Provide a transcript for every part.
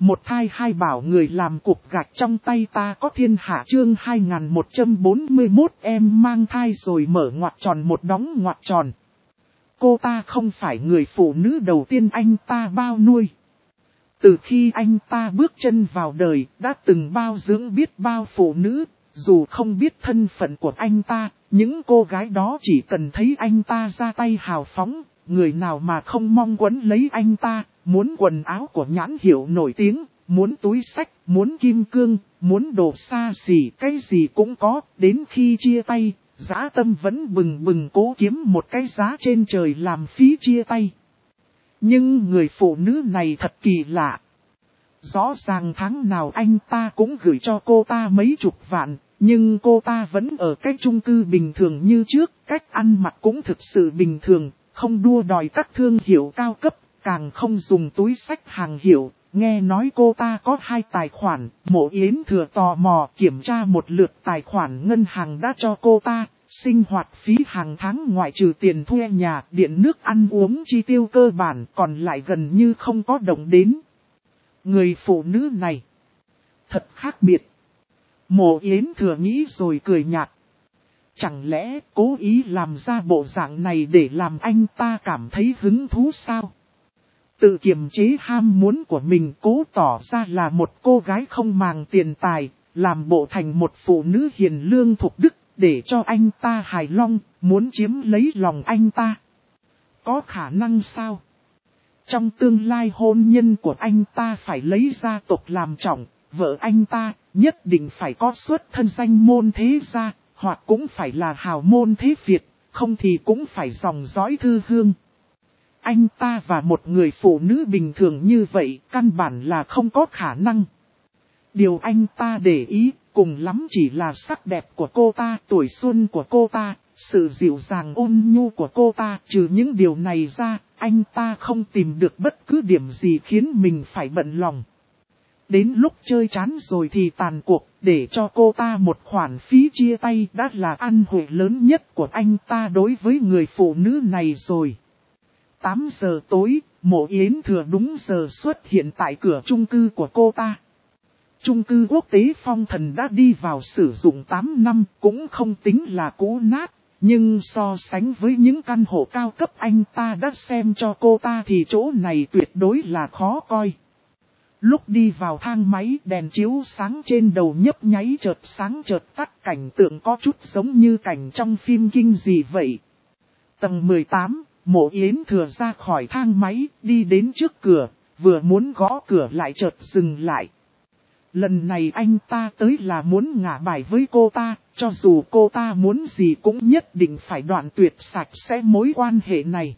Một thai hai bảo người làm cục gạch trong tay ta có thiên hạ chương 2141 em mang thai rồi mở ngoặc tròn một đóng ngoặc tròn. Cô ta không phải người phụ nữ đầu tiên anh ta bao nuôi. Từ khi anh ta bước chân vào đời đã từng bao dưỡng biết bao phụ nữ, dù không biết thân phận của anh ta, những cô gái đó chỉ cần thấy anh ta ra tay hào phóng, người nào mà không mong quấn lấy anh ta, muốn quần áo của nhãn hiệu nổi tiếng, muốn túi xách, muốn kim cương, muốn đồ xa xỉ, cái gì cũng có, đến khi chia tay, dã tâm vẫn bừng bừng cố kiếm một cái giá trên trời làm phí chia tay. Nhưng người phụ nữ này thật kỳ lạ. Rõ ràng tháng nào anh ta cũng gửi cho cô ta mấy chục vạn, nhưng cô ta vẫn ở cái chung cư bình thường như trước, cách ăn mặc cũng thực sự bình thường, không đua đòi các thương hiệu cao cấp, càng không dùng túi xách hàng hiệu. Nghe nói cô ta có 2 tài khoản, Mộ Yến Thừa tò mò kiểm tra một lượt tài khoản ngân hàng đã cho cô ta, sinh hoạt phí hàng tháng ngoại trừ tiền thuê nhà, điện nước ăn uống chi tiêu cơ bản còn lại gần như không có động đến. Người phụ nữ này thật khác biệt. Mộ Yến Thừa nghĩ rồi cười nhạt. Chẳng lẽ cố ý làm ra bộ dạng này để làm anh ta cảm thấy hứng thú sao? Tự kiềm chế ham muốn của mình, cố tỏ ra là một cô gái không màng tiền tài, làm bộ thành một phụ nữ hiền lương thục đức, để cho anh ta hài lòng, muốn chiếm lấy lòng anh ta. Có khả năng sao? Trong tương lai hôn nhân của anh ta phải lấy gia tộc làm trọng, vợ anh ta nhất định phải có xuất thân danh môn thế gia, hoặc cũng phải là hào môn thế Việt, không thì cũng phải dòng dõi thư hương. Anh ta và một người phụ nữ bình thường như vậy căn bản là không có khả năng. Điều anh ta để ý cùng lắm chỉ là sắc đẹp của cô ta, tuổi xuân của cô ta, sự dịu dàng ôn nhu của cô ta. Trừ những điều này ra, anh ta không tìm được bất cứ điểm gì khiến mình phải bận lòng. Đến lúc chơi chán rồi thì tàn cuộc, để cho cô ta một khoản phí chia tay đã là ăn hội lớn nhất của anh ta đối với người phụ nữ này rồi. 8 giờ tối, Mộ Yến Thừa đúng giờ xuất hiện tại cửa chung cư của cô ta. Chung cư quốc tế Phong Thần đã đi vào sử dụng 8 năm, cũng không tính là cũ nát, nhưng so sánh với những căn hộ cao cấp anh ta đã xem cho cô ta thì chỗ này tuyệt đối là khó coi. Lúc đi vào thang máy, đèn chiếu sáng trên đầu nhấp nháy chợt sáng chợt tắt, cảnh tượng có chút giống như cảnh trong phim kinh dị vậy. Tầng 18, Mộ Yến Thừa ra khỏi thang máy, đi đến trước cửa, vừa muốn gõ cửa lại chợt dừng lại. Lần này anh ta tới là muốn ngả bài với cô ta, cho dù cô ta muốn gì cũng nhất định phải đoạn tuyệt sạch sẽ mối quan hệ này.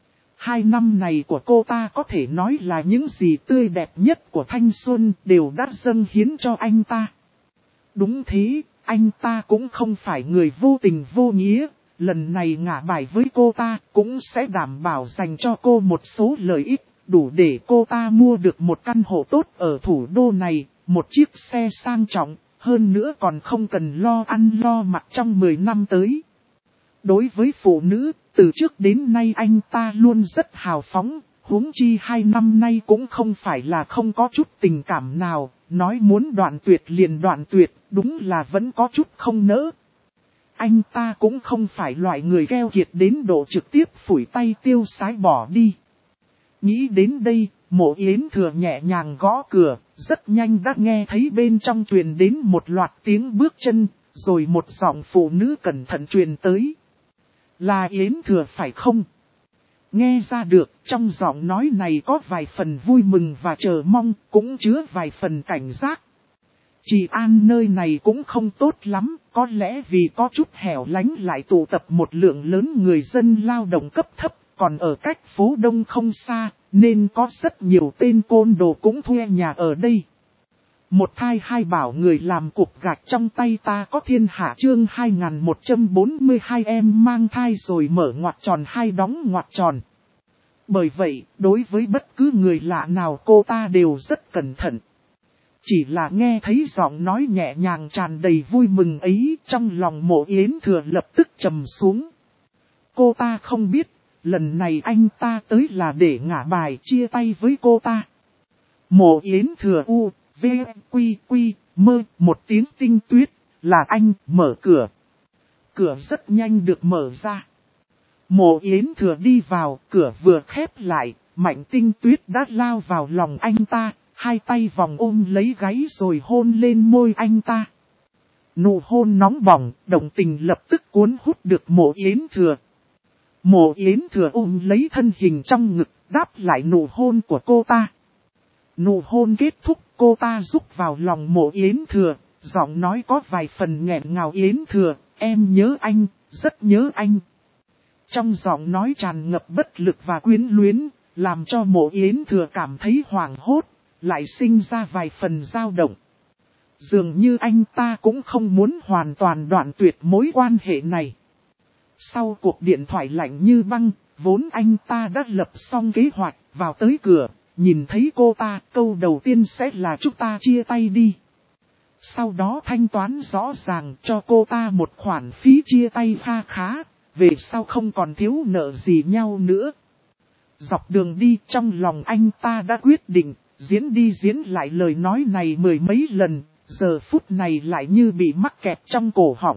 2 năm này của cô ta có thể nói là những gì tươi đẹp nhất của thanh xuân đều đã dâng hiến cho anh ta. Đúng thế, anh ta cũng không phải người vô tình vô nghĩa, lần này ngả bài với cô ta cũng sẽ đảm bảo dành cho cô một số lợi ích, đủ để cô ta mua được một căn hộ tốt ở thủ đô này, một chiếc xe sang trọng, hơn nữa còn không cần lo ăn lo mặc trong 10 năm tới. Đối với phụ nữ, từ trước đến nay anh ta luôn rất hào phóng, huống chi 2 năm nay cũng không phải là không có chút tình cảm nào, nói muốn đoạn tuyệt liền đoạn tuyệt, đúng là vẫn có chút không nỡ. Anh ta cũng không phải loại người keo kiệt đến độ trực tiếp phủi tay tiêu sái bỏ đi. Nghĩ đến đây, Mộ Yến Thừa nhẹ nhàng gõ cửa, rất nhanh đã nghe thấy bên trong truyền đến một loạt tiếng bước chân, rồi một giọng phụ nữ cẩn thận truyền tới. Là Yến Thừa phải không? Nghe ra được, trong giọng nói này có vài phần vui mừng và chờ mong, cũng chứa vài phần cảnh giác. Trị an nơi này cũng không tốt lắm, có lẽ vì có chút hẻo lánh lại tụ tập một lượng lớn người dân lao động cấp thấp, còn ở cách phố đông không xa, nên có rất nhiều tên côn đồ cũng thuê nhà ở đây. Một thai hai bảo người làm cục gạch trong tay ta có thiên hạ chương 2142 em mang thai rồi mở ngoặc tròn hai đóng ngoặc tròn. Bởi vậy, đối với bất cứ người lạ nào cô ta đều rất cẩn thận. Chỉ là nghe thấy giọng nói nhẹ nhàng tràn đầy vui mừng ấy, trong lòng Mộ Yến Thừa lập tức trầm xuống. Cô ta không biết, lần này anh ta tới là để ngả bài chia tay với cô ta. Mộ Yến Thừa u, v, quy quy, mơ, một tiếng tinh tuyết, là anh, mở cửa. Cửa rất nhanh được mở ra. Mộ Yến Thừa đi vào, cửa vừa khép lại, Mạnh Tinh Tuyết đã lao vào lòng anh ta, hai tay vòng ôm lấy gáy rồi hôn lên môi anh ta. Nụ hôn nóng bỏng, động tình lập tức cuốn hút được Mộ Yến Thừa. Mộ Yến Thừa ôm lấy thân hình trong ngực, đáp lại nụ hôn của cô ta. Nụ hôn kết thúc, cô ta rúc vào lòng Mộ Yến Thừa, giọng nói có vài phần nghẹn ngào. Yến Thừa, em nhớ anh, rất nhớ anh. Trong giọng nói tràn ngập bất lực và quyến luyến, làm cho Mộ Yến Thừa cảm thấy hoảng hốt, lại sinh ra vài phần dao động. Dường như anh ta cũng không muốn hoàn toàn đoạn tuyệt mối quan hệ này. Sau cuộc điện thoại lạnh như băng, vốn anh ta đã lập xong kế hoạch, vào tới cửa, nhìn thấy cô ta, câu đầu tiên sẽ là chúng ta chia tay đi. Sau đó thanh toán rõ ràng cho cô ta một khoản phí chia tay kha khá, về sau không còn thiếu nợ gì nhau nữa. Dọc đường đi trong lòng anh ta đã quyết định, diễn đi diễn lại lời nói này mười mấy lần, giờ phút này lại như bị mắc kẹt trong cổ họng.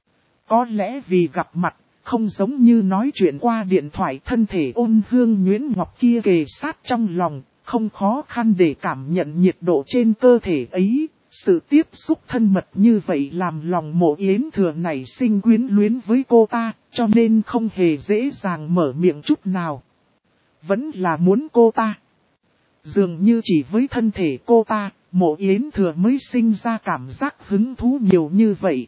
Có lẽ vì gặp mặt, không giống như nói chuyện qua điện thoại, thân thể ôn hương nhuyễn ngọc kia kề sát trong lòng, không khó khăn để cảm nhận nhiệt độ trên cơ thể ấy. Sự tiếp xúc thân mật như vậy làm lòng Mộ Yến Thừa này sinh quyến luyến với cô ta, cho nên không hề dễ dàng mở miệng chút nào. Vẫn là muốn cô ta. Dường như chỉ với thân thể cô ta, Mộ Yến Thừa mới sinh ra cảm giác hứng thú nhiều như vậy.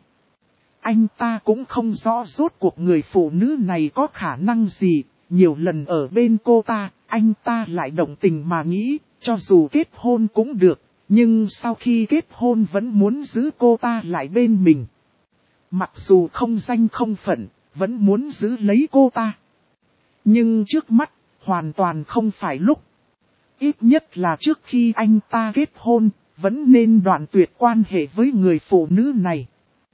Anh ta cũng không rõ rốt cuộc người phụ nữ này có khả năng gì, nhiều lần ở bên cô ta, anh ta lại động tình mà nghĩ, cho dù kết hôn cũng được, nhưng sau khi kết hôn vẫn muốn giữ cô ta lại bên mình. Mặc dù không danh không phận, vẫn muốn giữ lấy cô ta. Nhưng trước mắt, hoàn toàn không phải lúc. Ít nhất là trước khi anh ta kết hôn, vẫn nên đoạn tuyệt quan hệ với người phụ nữ này.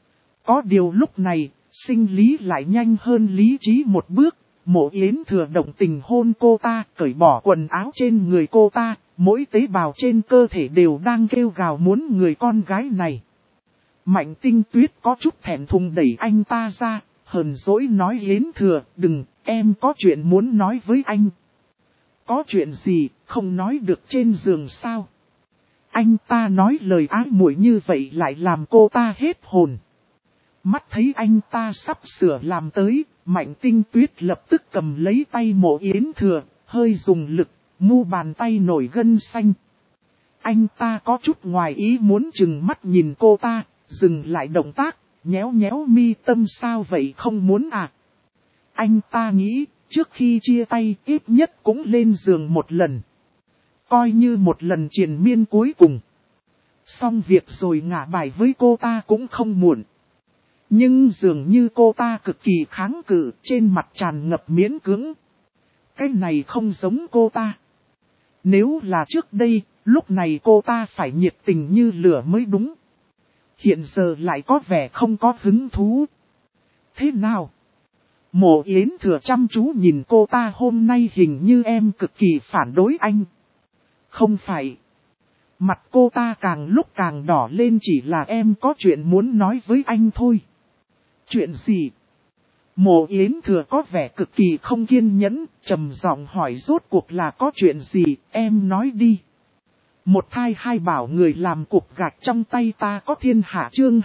Có điều lúc này, sinh lý lại nhanh hơn lý trí một bước. Mộ Yến Thừa động tình hôn cô ta, cởi bỏ quần áo trên người cô ta, mỗi tế bào trên cơ thể đều đang kêu gào muốn người con gái này. Mạnh Tinh Tuyết có chút thẹn thùng đẩy anh ta ra, hờn dỗi nói Yến Thừa, đừng, em có chuyện muốn nói với anh. Có chuyện gì, không nói được trên giường sao? Anh ta nói lời ái muội như vậy lại làm cô ta hết hồn. Mắt thấy anh ta sắp sửa làm tới, Mạnh Tinh Tuyết lập tức cầm lấy tay Mộ Yến Thừa, hơi dùng lực, mu bàn tay nổi gân xanh. Anh ta có chút ngoài ý muốn chừng mắt nhìn cô ta, dừng lại động tác, nhéo nhéo mi tâm sao vậy không muốn à? Anh ta nghĩ, trước khi chia tay ít nhất cũng lên giường một lần. Coi như một lần triền miên cuối cùng. Xong việc rồi ngả bài với cô ta cũng không muộn. Nhưng dường như cô ta cực kỳ kháng cự, trên mặt tràn ngập miễn cưỡng. Cái này không giống cô ta. Nếu là trước đây, lúc này cô ta phải nhiệt tình như lửa mới đúng. Hiện giờ lại có vẻ không có hứng thú. Thế nào? Mộ Yến Thừa chăm chú nhìn cô ta, hôm nay hình như em cực kỳ phản đối anh. Không phải. Mặt cô ta càng lúc càng đỏ lên, chỉ là em có chuyện muốn nói với anh thôi. Chuyện gì? Mộ Yến Thừa có vẻ cực kỳ không kiên nhẫn, trầm giọng hỏi rốt cuộc là có chuyện gì, em nói đi. Một thai hai bảo người làm cục gạch trong tay ta có thiên hạ chương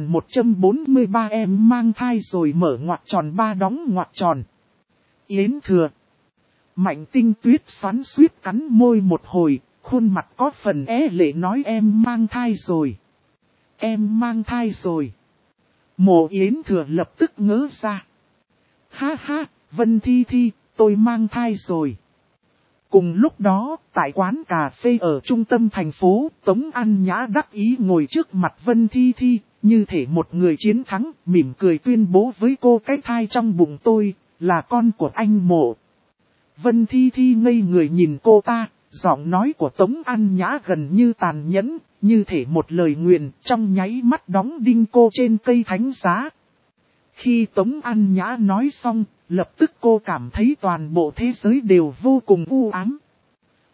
2143 em mang thai rồi mở ngoặc tròn ba đóng ngoặc tròn. Yến Thừa. Mạnh Tinh Tuyết xoắn suýt cắn môi một hồi, khuôn mặt có phần é lệ nói em mang thai rồi. Em mang thai rồi. Mộ Yến Thừa lập tức ngỡ ra. Ha ha, Vân Thi Thi, tôi mang thai rồi. Cùng lúc đó, tại quán cà phê ở trung tâm thành phố, Tống An Nhã đắc ý ngồi trước mặt Vân Thi Thi, như thể một người chiến thắng, mỉm cười tuyên bố với cô cái thai trong bụng tôi, là con của anh Mộ. Vân Thi Thi ngây người nhìn cô ta, giọng nói của Tống An Nhã gần như tàn nhẫn, như thể một lời nguyền, trong nháy mắt đóng đinh cô trên cây thánh giá. Khi Tống An Nhã nói xong, lập tức cô cảm thấy toàn bộ thế giới đều vô cùng u ám.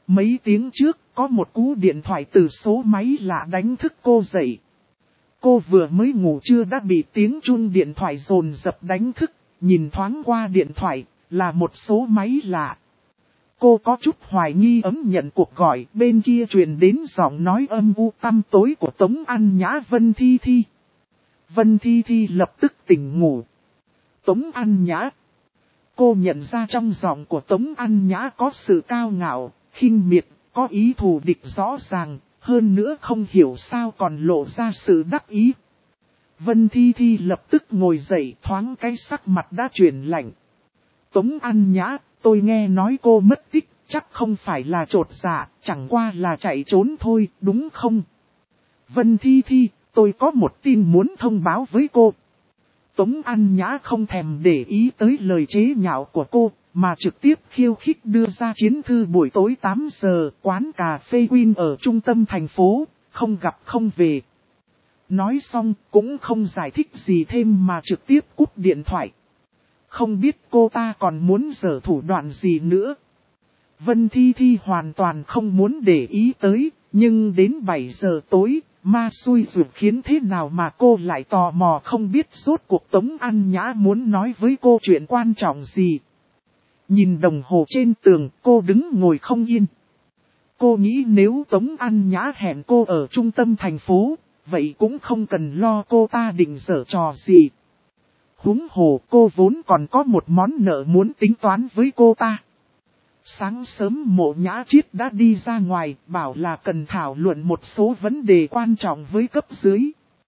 Mấy tiếng trước, có một cú điện thoại từ số máy lạ đánh thức cô dậy. Cô vừa mới ngủ trưa đã bị tiếng chuông điện thoại dồn dập đánh thức, nhìn thoáng qua điện thoại, là một số máy lạ. Cô có chút hoài nghi ấm nhận cuộc gọi, bên kia truyền đến giọng nói âm u tăm tối của Tống An Nhã Vân Thi Thi. Vân Thi Thi lập tức tỉnh ngủ. Tống An Nhã. Cô nhận ra trong giọng của Tống An Nhã có sự cao ngạo, khinh miệt, có ý thù địch rõ ràng, hơn nữa không hiểu sao còn lộ ra sự đắc ý. Vân Thi Thi lập tức ngồi dậy, thoáng cái sắc mặt đã chuyển lạnh. Tống An Nhã, tôi nghe nói cô mất tích, chắc không phải là trột dạ, chẳng qua là chạy trốn thôi, đúng không? Vân Thi Thi, tôi có một tin muốn thông báo với cô. Tống An Nhã không thèm để ý tới lời chế nhạo của cô, mà trực tiếp khiêu khích đưa ra chiến thư buổi tối 8 giờ, quán cà phê Win ở trung tâm thành phố, không gặp không về. Nói xong cũng không giải thích gì thêm mà trực tiếp cúp điện thoại. Không biết cô ta còn muốn giở thủ đoạn gì nữa. Vân Thi Thi hoàn toàn không muốn để ý tới, nhưng đến 7 giờ tối, ma xui rủi khiến thế nào mà cô lại tò mò không biết rốt cuộc Tống An Nhã muốn nói với cô chuyện quan trọng gì. Nhìn đồng hồ trên tường, cô đứng ngồi không yên. Cô nghĩ nếu Tống An Nhã hẹn cô ở trung tâm thành phố, vậy cũng không cần lo cô ta định giở trò gì. Huống hồ cô vốn còn có một món nợ muốn tính toán với cô ta. Sáng sớm Mộ Nhã Triết đã đi ra ngoài, bảo là cần thảo luận một số vấn đề quan trọng với cấp dưới.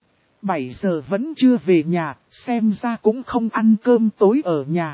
7 giờ vẫn chưa về nhà, xem ra cũng không ăn cơm tối ở nhà.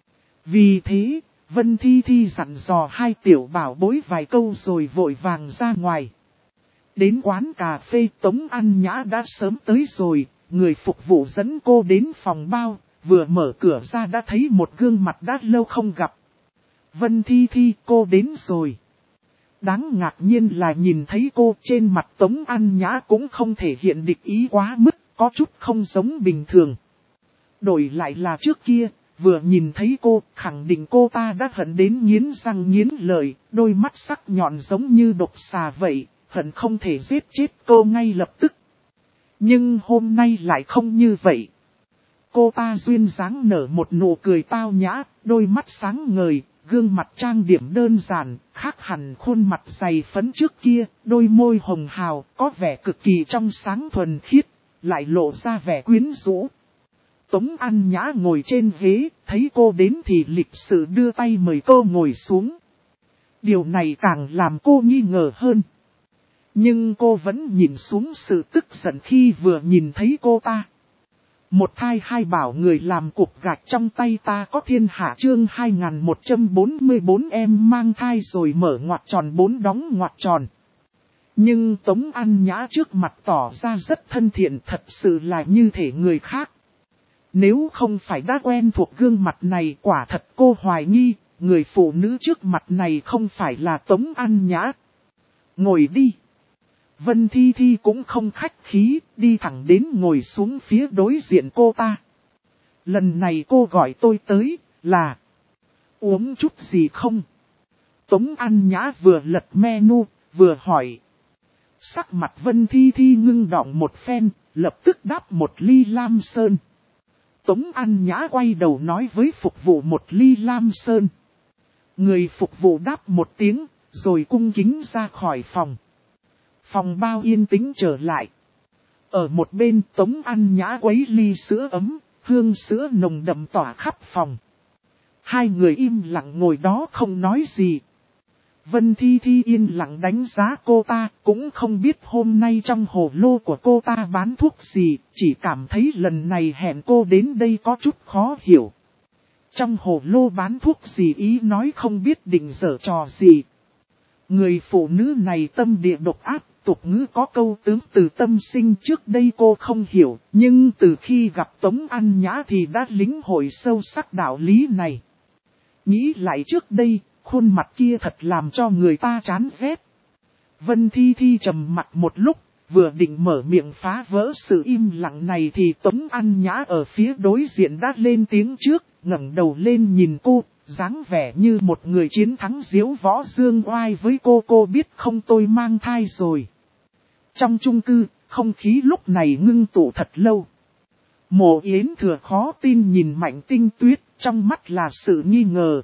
Vì thế, Vân Thi Thi dặn dò hai tiểu bảo bối vài câu rồi vội vàng ra ngoài. Đến quán cà phê Tống An Nhã đã sớm tới rồi, người phục vụ dẫn cô đến phòng bao, vừa mở cửa ra đã thấy một gương mặt đã lâu không gặp. Vân Thi Thi, cô đến rồi. Đáng ngạc nhiên là nhìn thấy cô trên mặt Tống An Nhã cũng không thể hiện địch ý quá mức, có chút không giống bình thường. Đổi lại là trước kia, vừa nhìn thấy cô, khẳng định cô ta đã hận đến nghiến răng nghiến lợi, đôi mắt sắc nhọn giống như độc xà vậy, hận không thể giết chết cô ngay lập tức. Nhưng hôm nay lại không như vậy. Cô ta duyên dáng nở một nụ cười tao nhã, đôi mắt sáng ngời, gương mặt trang điểm đơn giản, khác hẳn khuôn mặt dày phấn trước kia, đôi môi hồng hào, có vẻ cực kỳ trong sáng thuần khiết, lại lộ ra vẻ quyến rũ. Tống An Nhã ngồi trên ghế, thấy cô đến thì lịch sự đưa tay mời cô ngồi xuống. Điều này càng làm cô nghi ngờ hơn. Nhưng cô vẫn nhìn xuống sự tức giận khi vừa nhìn thấy cô ta. Một thai hai bảo người làm cục gạch trong tay ta có thiên hạ chương 2144 em mang thai rồi mở ngoặc tròn 4 đóng ngoặc tròn. Nhưng Tống An Nhã trước mặt tỏ ra rất thân thiện, thật sự là như thể người khác. Nếu không phải đã quen thuộc gương mặt này, quả thật cô hoài nghi, người phụ nữ trước mặt này không phải là Tống An Nhã. Ngồi đi. Vân Thi Thi cũng không khách khí, đi thẳng đến ngồi xuống phía đối diện cô ta. Lần này cô gọi tôi tới, là uống chút gì không? Tống An Nhã vừa lật menu, vừa hỏi. Sắc mặt Vân Thi Thi ngưng đọng một phen, lập tức đáp một ly lam sơn. Tống An Nhã quay đầu nói với phục vụ một ly lam sơn. Người phục vụ đáp một tiếng, rồi cung kính ra khỏi phòng. Phòng bao yên tĩnh trở lại. Ở một bên Tống An Nhã quấy ly sữa ấm, hương sữa nồng đậm tỏa khắp phòng. Hai người im lặng ngồi đó không nói gì. Vân Thi Thi yên lặng đánh giá cô ta, cũng không biết hôm nay trong hồ lô của cô ta bán thuốc gì, chỉ cảm thấy lần này hẹn cô đến đây có chút khó hiểu. Trong hồ lô bán thuốc gì ý nói không biết định giở trò gì. Người phụ nữ này tâm địa độc ác, tục ngữ có câu tướng từ tâm sinh trước đây cô không hiểu, nhưng từ khi gặp Tống An Nhã thì đã lĩnh hội sâu sắc đạo lý này. Nghĩ lại trước đây, khuôn mặt kia thật làm cho người ta chán ghét. Vân Thi Thi trầm mặt một lúc, vừa định mở miệng phá vỡ sự im lặng này thì Tống An Nhã ở phía đối diện đã lên tiếng trước, ngẩng đầu lên nhìn cô, dáng vẻ như một người chiến thắng diếu võ dương oai với cô biết không tôi mang thai rồi. Trong chung cư, không khí lúc này ngưng tụ thật lâu. Mộ Yến Thừa khó tin nhìn Mạnh Tinh Tuyết, trong mắt là sự nghi ngờ.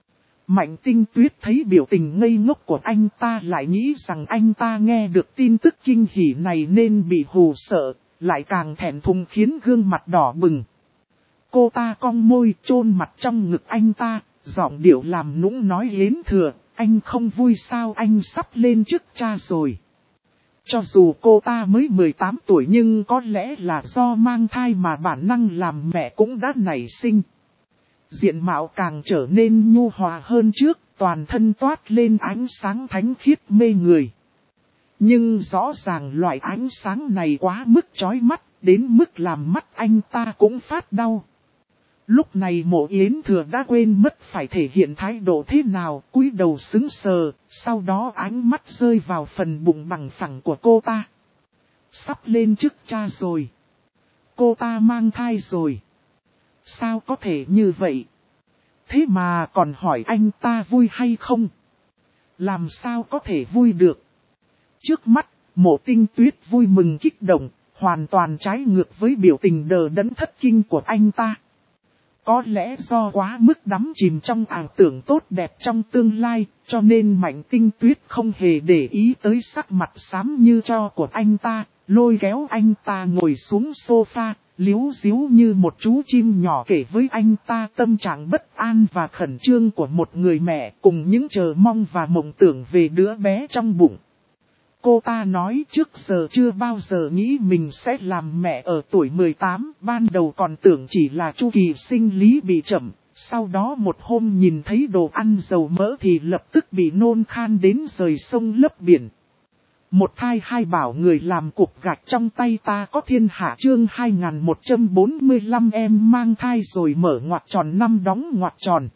Mạnh Tinh Tuyết thấy biểu tình ngây ngốc của anh ta lại nghĩ rằng anh ta nghe được tin tức kinh hỉ này nên bị hù sợ, lại càng thẹn thùng khiến gương mặt đỏ bừng. Cô ta cong môi chôn mặt trong ngực anh ta, giọng điệu làm nũng nói Yến Thừa, anh không vui sao, anh sắp lên chức cha rồi. Cho dù cô ta mới 18 tuổi nhưng có lẽ là do mang thai mà bản năng làm mẹ cũng đã nảy sinh. Diện mạo càng trở nên nhu hòa hơn trước, toàn thân toát lên ánh sáng thánh khiết mê người. Nhưng rõ ràng loại ánh sáng này quá mức chói mắt, đến mức làm mắt anh ta cũng phát đau. Lúc này Mộ Yến Thừa đã quên mất phải thể hiện thái độ thế nào, cúi đầu sững sờ, sau đó ánh mắt rơi vào phần bụng bằng phẳng của cô ta. Sắp lên chức cha rồi. Cô ta mang thai rồi. Sao có thể như vậy? Thế mà còn hỏi anh ta vui hay không? Làm sao có thể vui được? Trước mắt, Mộ Tinh Tuyết vui mừng kích động, hoàn toàn trái ngược với biểu tình đờ đẫn thất kinh của anh ta. Có lẽ do quá mức đắm chìm trong ảo tưởng tốt đẹp trong tương lai, cho nên Mạnh Tinh Tuyết không hề để ý tới sắc mặt xám như tro của anh ta, lôi kéo anh ta ngồi xuống sofa, líu díu như một chú chim nhỏ kể với anh ta tâm trạng bất an và khẩn trương của một người mẹ cùng những chờ mong và mộng tưởng về đứa bé trong bụng. Cô ta nói trước giờ chưa bao giờ nghĩ mình sẽ làm mẹ ở tuổi 18, ban đầu còn tưởng chỉ là chu kỳ sinh lý bị chậm, sau đó một hôm nhìn thấy đồ ăn dầu mỡ thì lập tức bị nôn khan đến rời sông lấp biển. Một thai hai bảo người làm cục gạch trong tay ta có thiên hạ chương 2145 em mang thai rồi mở ngoặc tròn năm đóng ngoặc tròn.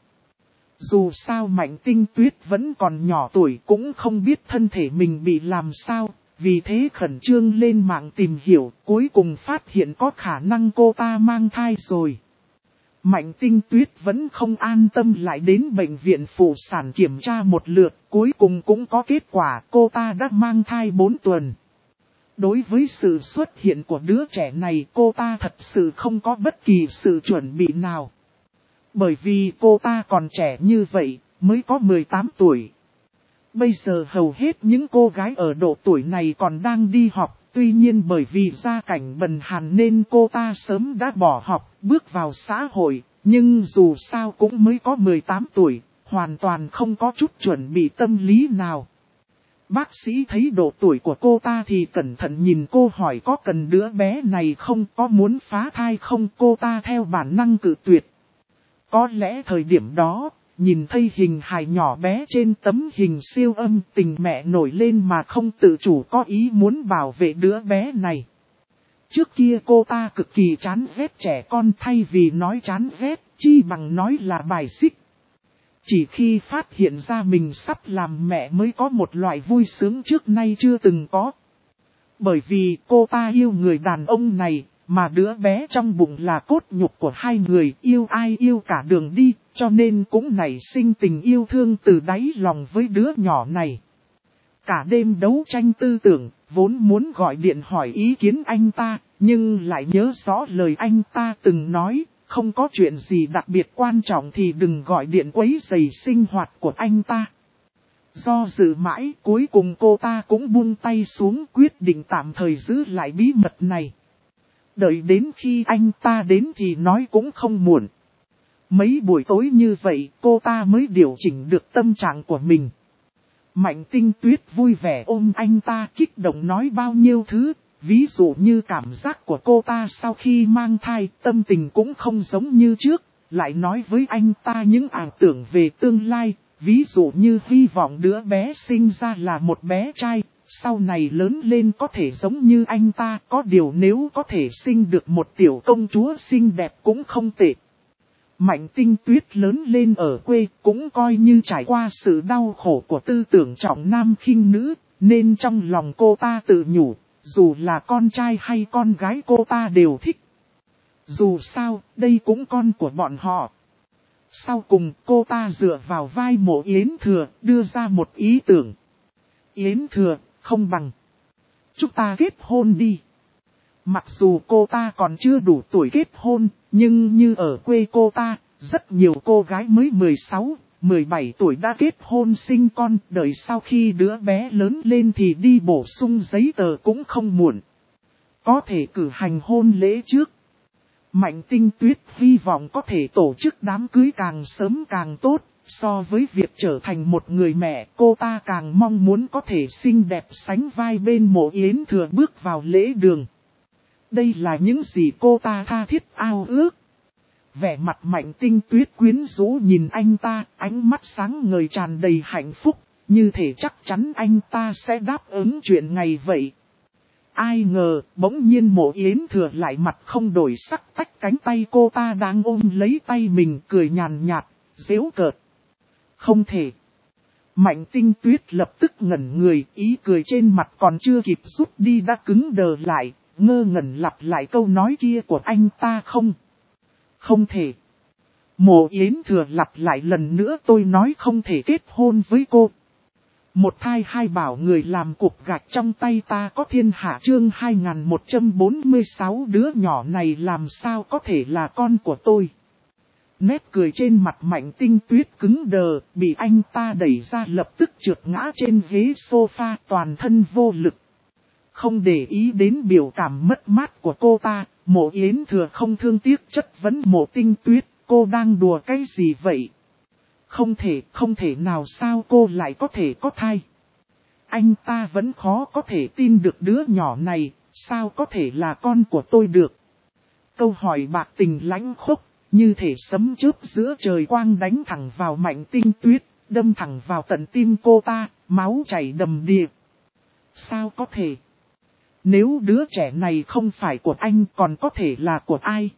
Dù sao Mạnh Tinh Tuyết vẫn còn nhỏ tuổi cũng không biết thân thể mình bị làm sao, vì thế khẩn trương lên mạng tìm hiểu, cuối cùng phát hiện có khả năng cô ta mang thai rồi. Mạnh Tinh Tuyết vẫn không an tâm lại đến bệnh viện phụ sản kiểm tra một lượt, cuối cùng cũng có kết quả cô ta đã mang thai 4 tuần. Đối với sự xuất hiện của đứa trẻ này cô ta thật sự không có bất kỳ sự chuẩn bị nào. Bởi vì cô ta còn trẻ như vậy, mới có 18 tuổi. Bây giờ hầu hết những cô gái ở độ tuổi này còn đang đi học, tuy nhiên bởi vì gia cảnh bần hàn nên cô ta sớm đã bỏ học, bước vào xã hội, nhưng dù sao cũng mới có 18 tuổi, hoàn toàn không có chút chuẩn bị tâm lý nào. Bác sĩ thấy độ tuổi của cô ta thì cẩn thận nhìn cô hỏi có cần đứa bé này không, có muốn phá thai không, cô ta theo bản năng cự tuyệt. Có lẽ thời điểm đó, nhìn thấy hình hài nhỏ bé trên tấm hình siêu âm tình mẹ nổi lên mà không tự chủ có ý muốn bảo vệ đứa bé này. Trước kia cô ta cực kỳ chán ghét trẻ con thay vì nói chán ghét, chi bằng nói là bài xích. Chỉ khi phát hiện ra mình sắp làm mẹ mới có một loại vui sướng trước nay chưa từng có. Bởi vì cô ta yêu người đàn ông này, mà đứa bé trong bụng là cốt nhục của hai người, yêu ai yêu cả đường đi, cho nên cũng nảy sinh tình yêu thương từ đáy lòng với đứa nhỏ này. Cả đêm đấu tranh tư tưởng, vốn muốn gọi điện hỏi ý kiến anh ta, nhưng lại nhớ rõ lời anh ta từng nói, không có chuyện gì đặc biệt quan trọng thì đừng gọi điện quấy rầy sinh hoạt của anh ta. Do dự mãi, cuối cùng cô ta cũng buông tay xuống quyết định tạm thời giữ lại bí mật này. Đợi đến khi anh ta đến thì nói cũng không muộn. Mấy buổi tối như vậy cô ta mới điều chỉnh được tâm trạng của mình. Mạnh Tinh Tuyết vui vẻ ôm anh ta kích động nói bao nhiêu thứ. Ví dụ như cảm giác của cô ta sau khi mang thai, tâm tình cũng không giống như trước. Lại nói với anh ta những ảo tưởng về tương lai. Ví dụ như hy vọng đứa bé sinh ra là một bé trai. Sau này lớn lên có thể giống như anh ta, có điều nếu có thể sinh được một tiểu công chúa xinh đẹp cũng không tệ. Mạnh Tinh Tuyết lớn lên ở quê cũng coi như trải qua sự đau khổ của tư tưởng trọng nam khinh nữ, nên trong lòng cô ta tự nhủ, dù là con trai hay con gái cô ta đều thích. Dù sao, đây cũng con của bọn họ. Sau cùng cô ta dựa vào vai Mộ Yến Thừa đưa ra một ý tưởng. Yến Thừa, không bằng chúng ta kết hôn đi. Mặc dù cô ta còn chưa đủ tuổi kết hôn, nhưng như ở quê cô ta, rất nhiều cô gái mới 16, 17 tuổi đã kết hôn sinh con, đợi sau khi đứa bé lớn lên thì đi bổ sung giấy tờ cũng không muộn. Có thể cử hành hôn lễ trước. Mạnh Tinh Tuyết hy vọng có thể tổ chức đám cưới càng sớm càng tốt, so với việc trở thành một người mẹ, cô ta càng mong muốn có thể xinh đẹp sánh vai bên Mộ Yến Thừa bước vào lễ đường. Đây là những gì cô ta tha thiết ao ước. Vẻ mặt Mạnh Tinh Tuyết quyến rũ nhìn anh ta, ánh mắt sáng ngời tràn đầy hạnh phúc, như thể chắc chắn anh ta sẽ đáp ứng chuyện ngày vậy. Ai ngờ, bỗng nhiên Mộ Yến Thừa lại mặt không đổi sắc tách cánh tay cô ta đang ôm lấy tay mình, cười nhàn nhạt, giễu cợt. Không thể. Mạnh Tinh Tuyết lập tức ngẩn người, ý cười trên mặt còn chưa kịp rút đi đã cứng đờ lại, ngơ ngẩn lặp lại câu nói kia của anh ta. Không thể. Mộ Yến Thừa lặp lại lần nữa, tôi nói không thể kết hôn với cô. Một thai hai bảo người làm cục gạch trong tay ta có thiên hạ chương 2146 đứa nhỏ này làm sao có thể là con của tôi. Nét cười trên mặt Mạnh Tinh Tuyết cứng đờ, bị anh ta đẩy ra lập tức trượt ngã trên ghế sofa toàn thân vô lực. Không để ý đến biểu cảm mất mát của cô ta, Mộ Yến Thừa không thương tiếc chất vấn Mộ Tinh Tuyết, cô đang đùa cái gì vậy? Không thể nào, sao cô lại có thể có thai? Anh ta vẫn khó có thể tin được đứa nhỏ này, sao có thể là con của tôi được? Câu hỏi bạc tình lãnh khốc, như thể sấm chớp giữa trời quang đánh thẳng vào Mạnh Tinh Tuyết, đâm thẳng vào tận tim cô ta, máu chảy đầm đìa. Sao có thể? Nếu đứa trẻ này không phải của anh còn có thể là của ai?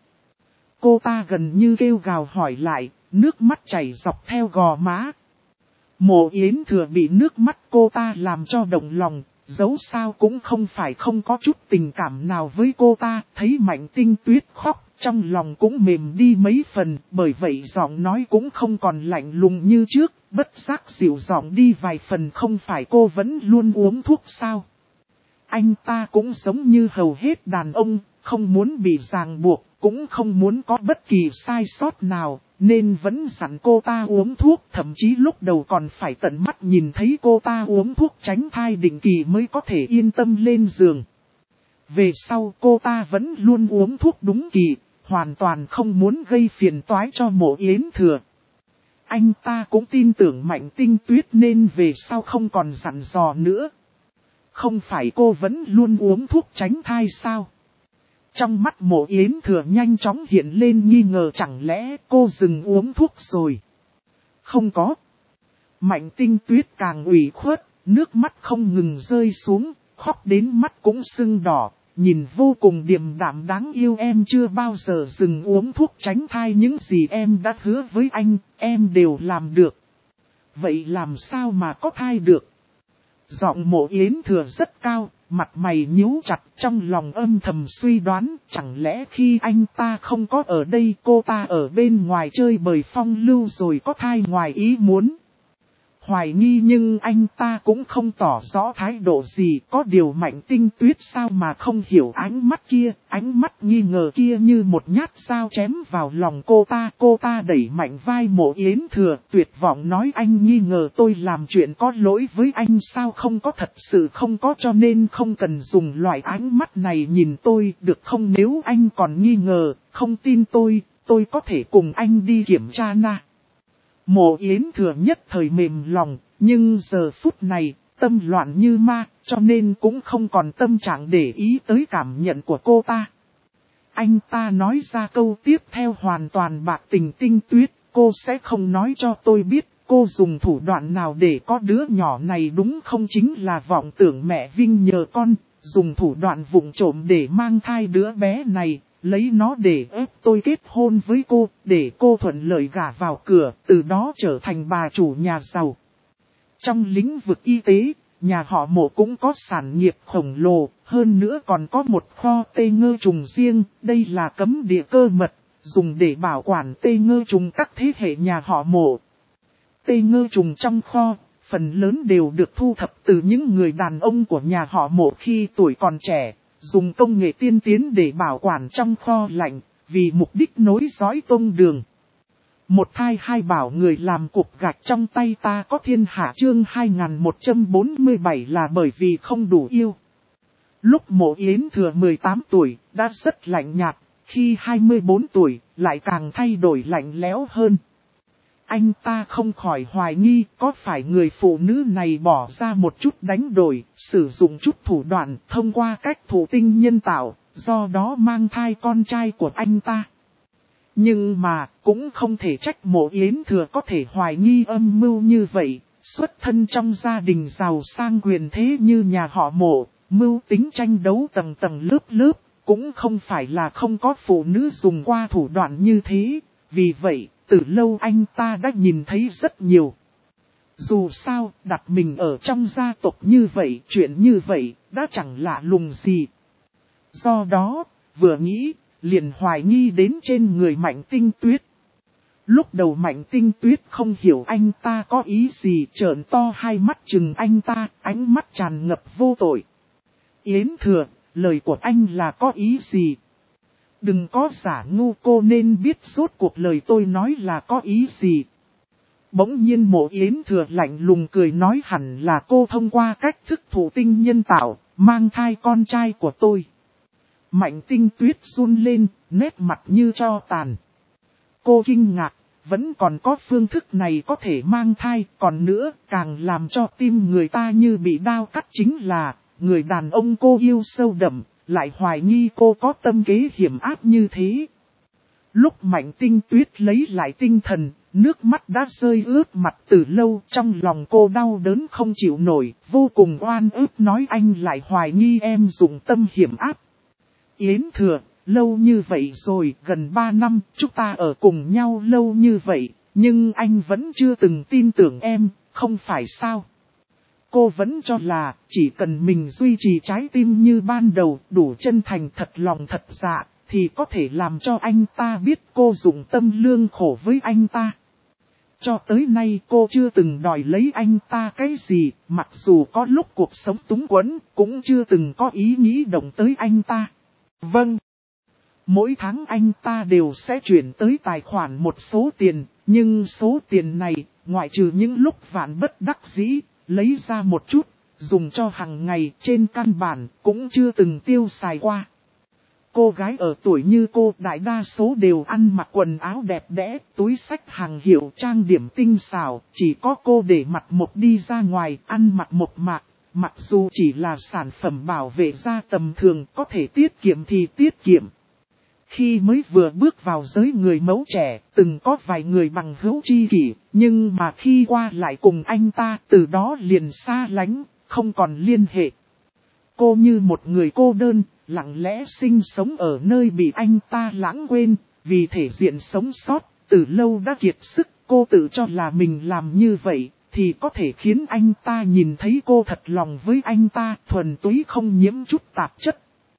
Cô ta gần như kêu gào hỏi lại, nước mắt chảy dọc theo gò má. Mộ Yến Thừa bị nước mắt cô ta làm cho động lòng, dẫu sao cũng không phải không có chút tình cảm nào với cô ta. Thấy Mạnh Tinh Tuyết khóc, trong lòng cũng mềm đi mấy phần, bởi vậy giọng nói cũng không còn lạnh lùng như trước, bất giác dịu giọng đi vài phần. Không phải cô vẫn luôn uống thuốc sao? Anh ta cũng giống như hầu hết đàn ông, không muốn bị ràng buộc, cũng không muốn có bất kỳ sai sót nào, nên vẫn dặn cô ta uống thuốc. Thậm chí lúc đầu còn phải tận mắt nhìn thấy cô ta uống thuốc tránh thai định kỳ mới có thể yên tâm lên giường. Về sau cô ta vẫn luôn uống thuốc đúng kỳ, hoàn toàn không muốn gây phiền toái cho Mộ Yến Thừa. Anh ta cũng tin tưởng Mạnh Tinh Tuyết nên về sau không còn dặn dò nữa. Không phải cô vẫn luôn uống thuốc tránh thai sao? Trong mắt Mộ Yến Thừa nhanh chóng hiện lên nghi ngờ, chẳng lẽ cô dừng uống thuốc rồi? Không có. Mạnh Tinh Tuyết càng ủy khuất, nước mắt không ngừng rơi xuống, khóc đến mắt cũng sưng đỏ, nhìn vô cùng điềm đạm đáng yêu. Em chưa bao giờ dừng uống thuốc tránh thai, những gì em đã hứa với anh, em đều làm được. Vậy làm sao mà có thai được? Giọng Mộ Yến Thừa rất cao, mặt mày nhíu chặt, trong lòng âm thầm suy đoán, chẳng lẽ khi anh ta không có ở đây cô ta ở bên ngoài chơi bời phong lưu rồi có thai ngoài ý muốn. Hoài nghi nhưng anh ta cũng không tỏ rõ thái độ gì, có điều Mạnh Tinh Tuyết sao mà không hiểu ánh mắt nghi ngờ kia như một nhát dao chém vào lòng cô ta đẩy mạnh vai Mộ Yến Thừa, tuyệt vọng nói, anh nghi ngờ tôi làm chuyện có lỗi với anh sao? Không có, thật sự không có, cho nên không cần dùng loại ánh mắt này nhìn tôi được không? Nếu anh còn nghi ngờ, không tin tôi có thể cùng anh đi kiểm tra na. Mộ Yến Thừa nhất thời mềm lòng, nhưng giờ phút này, tâm loạn như ma, cho nên cũng không còn tâm trạng để ý tới cảm nhận của cô ta. Anh ta nói ra câu tiếp theo hoàn toàn bạc tình. Tinh Tuyết, cô sẽ không nói cho tôi biết cô dùng thủ đoạn nào để có đứa nhỏ này đúng không? Chính là vọng tưởng mẹ vinh nhờ con, dùng thủ đoạn vụng trộm để mang thai đứa bé này. Lấy nó để ép tôi kết hôn với cô, để cô thuận lợi gả vào cửa, từ đó trở thành bà chủ nhà giàu. Trong lĩnh vực y tế, nhà họ Mộ cũng có sản nghiệp khổng lồ, hơn nữa còn có một kho tê ngơ trùng riêng, đây là cấm địa cơ mật, dùng để bảo quản tê ngơ trùng các thế hệ nhà họ Mộ. Tê ngơ trùng trong kho, phần lớn đều được thu thập từ những người đàn ông của nhà họ Mộ khi tuổi còn trẻ, dùng công nghệ tiên tiến để bảo quản trong kho lạnh, vì mục đích nối dõi tông đường. Một thai hai bảo người làm cục gạch trong tay ta có thiên hạ chương 2147 là bởi vì không đủ yêu. Lúc Mộ Yến Thừa 18 tuổi, đã rất lạnh nhạt, khi 24 tuổi, lại càng thay đổi lạnh lẽo hơn. Anh ta không khỏi hoài nghi có phải người phụ nữ này bỏ ra một chút đánh đổi, sử dụng chút thủ đoạn thông qua cách thụ tinh nhân tạo, do đó mang thai con trai của anh ta. Nhưng mà, cũng không thể trách Mộ Yến Thừa có thể hoài nghi âm mưu như vậy, xuất thân trong gia đình giàu sang quyền thế như nhà họ Mộ, mưu tính tranh đấu tầng tầng lớp lớp, cũng không phải là không có phụ nữ dùng qua thủ đoạn như thế, vì vậy, từ lâu anh ta đã nhìn thấy rất nhiều. Dù sao, đặt mình ở trong gia tộc như vậy, chuyện như vậy, đã chẳng lạ lùng gì. Do đó, vừa nghĩ, liền hoài nghi đến trên người Mạnh Tinh Tuyết. Lúc đầu Mạnh Tinh Tuyết không hiểu anh ta có ý gì, trợn to hai mắt chừng anh ta, ánh mắt tràn ngập vô tội. Yến Thừa, lời của anh là có ý gì? Đừng có giả ngu, cô nên biết rốt cuộc lời tôi nói là có ý gì. Bỗng nhiên Mộ Yến Thừa lạnh lùng cười nói hẳn là cô thông qua cách thức thụ tinh nhân tạo, mang thai con trai của tôi. Mạnh Tinh Tuyết run lên, nét mặt như tro tàn. Cô kinh ngạc, vẫn còn có phương thức này có thể mang thai, còn nữa, càng làm cho tim người ta như bị đao cắt chính là, người đàn ông cô yêu sâu đậm, lại hoài nghi cô có tâm kế hiểm ác như thế. Lúc Mạnh Tinh Tuyết lấy lại tinh thần, nước mắt đã rơi ướt mặt từ lâu, trong lòng cô đau đớn không chịu nổi, vô cùng oan ức nói anh lại hoài nghi em dùng tâm hiểm ác. Yến Thừa, lâu như vậy rồi, gần 3 năm, chúng ta ở cùng nhau lâu như vậy, nhưng anh vẫn chưa từng tin tưởng em, không phải sao? Cô vẫn cho là, chỉ cần mình duy trì trái tim như ban đầu, đủ chân thành thật lòng thật dạ, thì có thể làm cho anh ta biết cô dùng tâm lương khổ với anh ta. Cho tới nay cô chưa từng đòi lấy anh ta cái gì, mặc dù có lúc cuộc sống túng quẫn, cũng chưa từng có ý nghĩ động tới anh ta. Vâng. Mỗi tháng anh ta đều sẽ chuyển tới tài khoản một số tiền, nhưng số tiền này, ngoại trừ những lúc vạn bất đắc dĩ, lấy ra một chút, dùng cho hàng ngày trên căn bản, cũng chưa từng tiêu xài qua. Cô gái ở tuổi như cô đại đa số đều ăn mặc quần áo đẹp đẽ, túi xách hàng hiệu trang điểm tinh xảo, chỉ có cô để mặt một đi ra ngoài ăn mặc một mạc. Mặc dù chỉ là sản phẩm bảo vệ da tầm thường có thể tiết kiệm thì tiết kiệm. Khi mới vừa bước vào giới người mẫu trẻ, từng có vài người bằng hữu tri kỷ, nhưng mà khi qua lại cùng anh ta từ đó liền xa lánh, không còn liên hệ. Cô như một người cô đơn, lặng lẽ sinh sống ở nơi bị anh ta lãng quên, vì thể diện sống sót, từ lâu đã kiệt sức, cô tự cho là mình làm như vậy. Thì có thể khiến anh ta nhìn thấy cô thật lòng với anh ta, thuần túy không nhiễm chút tạp chất.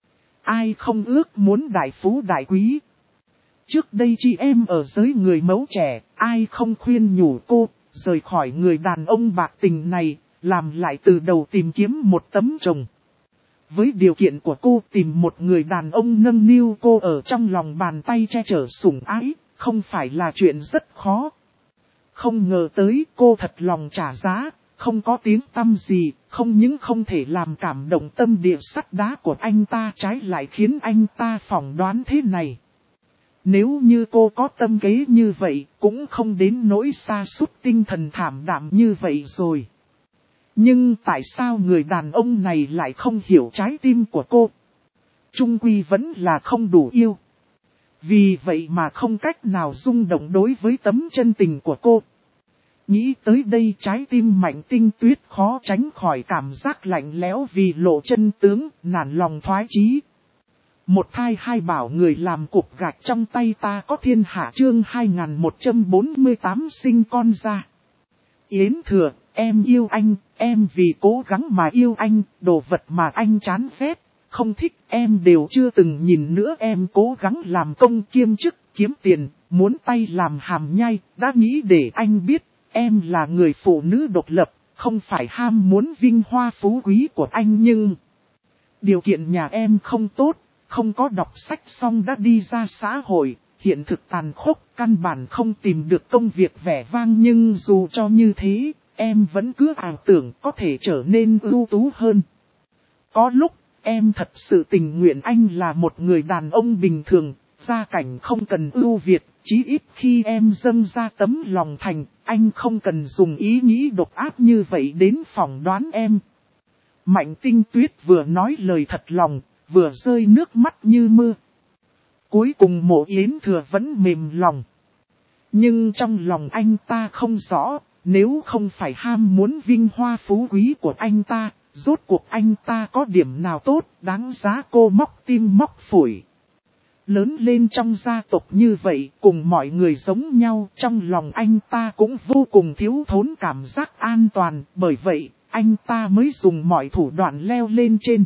Ai không ước muốn đại phú đại quý? Trước đây chị em ở giới người mẫu trẻ, ai không khuyên nhủ cô, rời khỏi người đàn ông bạc tình này, làm lại từ đầu tìm kiếm một tấm chồng. Với điều kiện của cô tìm một người đàn ông nâng niu cô ở trong lòng bàn tay che chở sủng ái, không phải là chuyện rất khó. Không ngờ tới cô thật lòng trả giá, không có tiếng tăm gì, không những không thể làm cảm động tâm địa sắt đá của anh ta, trái lại khiến anh ta phỏng đoán thế này. Nếu như cô có tâm kế như vậy, cũng không đến nỗi sa sút tinh thần thảm đạm như vậy rồi. Nhưng tại sao người đàn ông này lại không hiểu trái tim của cô? Chung quy vẫn là không đủ yêu. Vì vậy mà không cách nào rung động đối với tấm chân tình của cô. Nghĩ tới đây trái tim Mạnh Tinh Tuyết khó tránh khỏi cảm giác lạnh lẽo vì lộ chân tướng, nản lòng thoái chí. Một thai hai bảo người làm cục gạch trong tay ta có thiên hạ chương 2148 sinh con ra. Yến Thừa, em yêu anh, em vì cố gắng mà yêu anh, đồ vật mà anh chán ghét, không thích em đều chưa từng nhìn nữa, em cố gắng làm công kiêm chức, kiếm tiền, muốn tay làm hàm nhai, đã nghĩ để anh biết, em là người phụ nữ độc lập, không phải ham muốn vinh hoa phú quý của anh nhưng... Điều kiện nhà em không tốt, không có đọc sách xong đã đi ra xã hội, hiện thực tàn khốc, căn bản không tìm được công việc vẻ vang nhưng dù cho như thế, em vẫn cứ ảo tưởng có thể trở nên ưu tú hơn. Có lúc, em thật sự tình nguyện anh là một người đàn ông bình thường, gia cảnh không cần ưu việt, chí ít khi em dâng ra tấm lòng thành, anh không cần dùng ý nghĩ độc ác như vậy đến phỏng đoán em. Mạnh Tinh Tuyết vừa nói lời thật lòng, vừa rơi nước mắt như mưa. Cuối cùng Mộ Yến Thừa vẫn mềm lòng. Nhưng trong lòng anh ta không rõ, nếu không phải ham muốn vinh hoa phú quý của anh ta, rốt cuộc anh ta có điểm nào tốt, đáng giá cô móc tim móc phổi. Lớn lên trong gia tộc như vậy, cùng mọi người giống nhau, trong lòng anh ta cũng vô cùng thiếu thốn cảm giác an toàn, bởi vậy, anh ta mới dùng mọi thủ đoạn leo lên trên.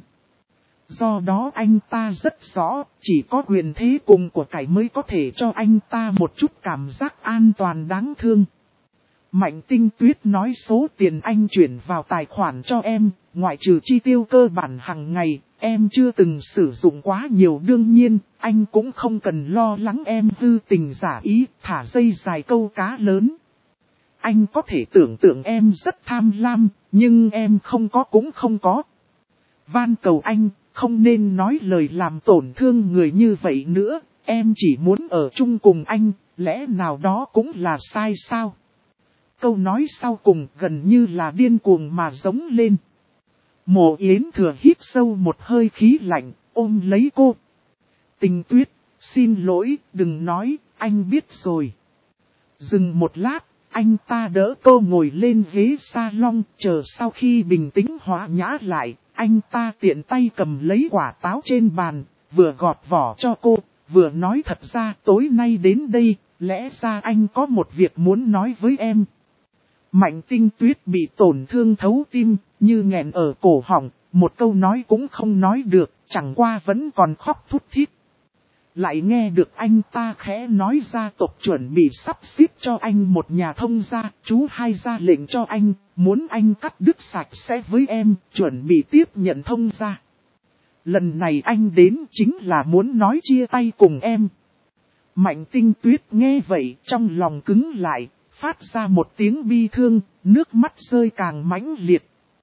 Do đó anh ta rất rõ, chỉ có quyền thế cùng của cải mới có thể cho anh ta một chút cảm giác an toàn đáng thương. Mạnh Tinh Tuyết nói số tiền anh chuyển vào tài khoản cho em, ngoại trừ chi tiêu cơ bản hàng ngày, em chưa từng sử dụng quá nhiều, đương nhiên, anh cũng không cần lo lắng em hư tình giả ý, thả dây dài câu cá lớn. Anh có thể tưởng tượng em rất tham lam, nhưng em không có cũng không có. Van cầu anh, không nên nói lời làm tổn thương người như vậy nữa, em chỉ muốn ở chung cùng anh, lẽ nào đó cũng là sai sao? Câu nói sau cùng gần như là điên cuồng mà giống lên. Mộ Yến Thừa hít sâu một hơi khí lạnh, ôm lấy cô. Tình Tuyết, xin lỗi, đừng nói, anh biết rồi. Dừng một lát, anh ta đỡ cô ngồi lên ghế salon, chờ sau khi bình tĩnh hóa nhã lại, anh ta tiện tay cầm lấy quả táo trên bàn, vừa gọt vỏ cho cô, vừa nói thật ra tối nay đến đây, lẽ ra anh có một việc muốn nói với em. Mạnh Tinh Tuyết bị tổn thương thấu tim, như nghẹn ở cổ họng, một câu nói cũng không nói được, chẳng qua vẫn còn khóc thút thít. Lại nghe được anh ta khẽ nói gia tộc chuẩn bị sắp xếp cho anh một nhà thông gia, chú hai ra lệnh cho anh, muốn anh cắt đứt sạch sẽ với em, chuẩn bị tiếp nhận thông gia. Lần này anh đến chính là muốn nói chia tay cùng em. Mạnh Tinh Tuyết nghe vậy trong lòng cứng lại, phát ra một tiếng bi thương, nước mắt rơi càng mãnh liệt.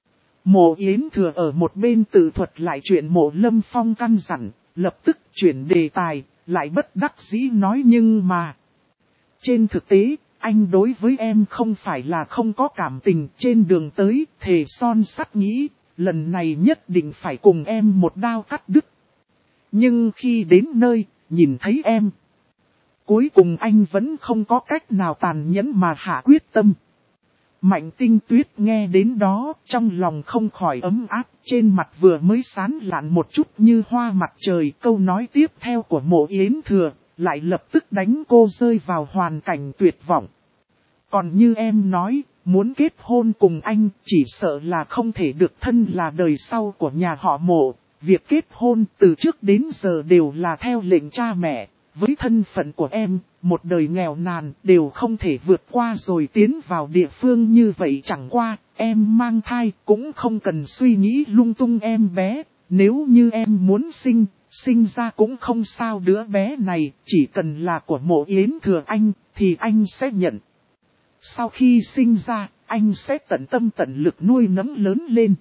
Mộ Yến Thừa ở một bên tự thuật lại chuyện Mộ Lâm Phong căn dặn, lập tức chuyển đề tài, lại bất đắc dĩ nói nhưng mà. Trên thực tế, anh đối với em không phải là không có cảm tình, trên đường tới, thề son sắt nghĩ, lần này nhất định phải cùng em một đao cắt đứt. Nhưng khi đến nơi, nhìn thấy em, cuối cùng anh vẫn không có cách nào tàn nhẫn mà hạ quyết tâm. Mạnh Tinh Tuyết nghe đến đó, trong lòng không khỏi ấm áp, trên mặt vừa mới sán lạn một chút như hoa mặt trời. Câu nói tiếp theo của Mộ Yến Thừa, lại lập tức đánh cô rơi vào hoàn cảnh tuyệt vọng. Còn như em nói, muốn kết hôn cùng anh, chỉ sợ là không thể được thân là đời sau của nhà họ Mộ. Việc kết hôn từ trước đến giờ đều là theo lệnh cha mẹ. Với thân phận của em, một đời nghèo nàn đều không thể vượt qua rồi tiến vào địa phương như vậy, chẳng qua, em mang thai cũng không cần suy nghĩ lung tung em bé, nếu như em muốn sinh ra cũng không sao, đứa bé này chỉ cần là của Mộ Yến Thừa anh, thì anh sẽ nhận. Sau khi sinh ra, anh sẽ tận tâm tận lực nuôi nấng lớn lên.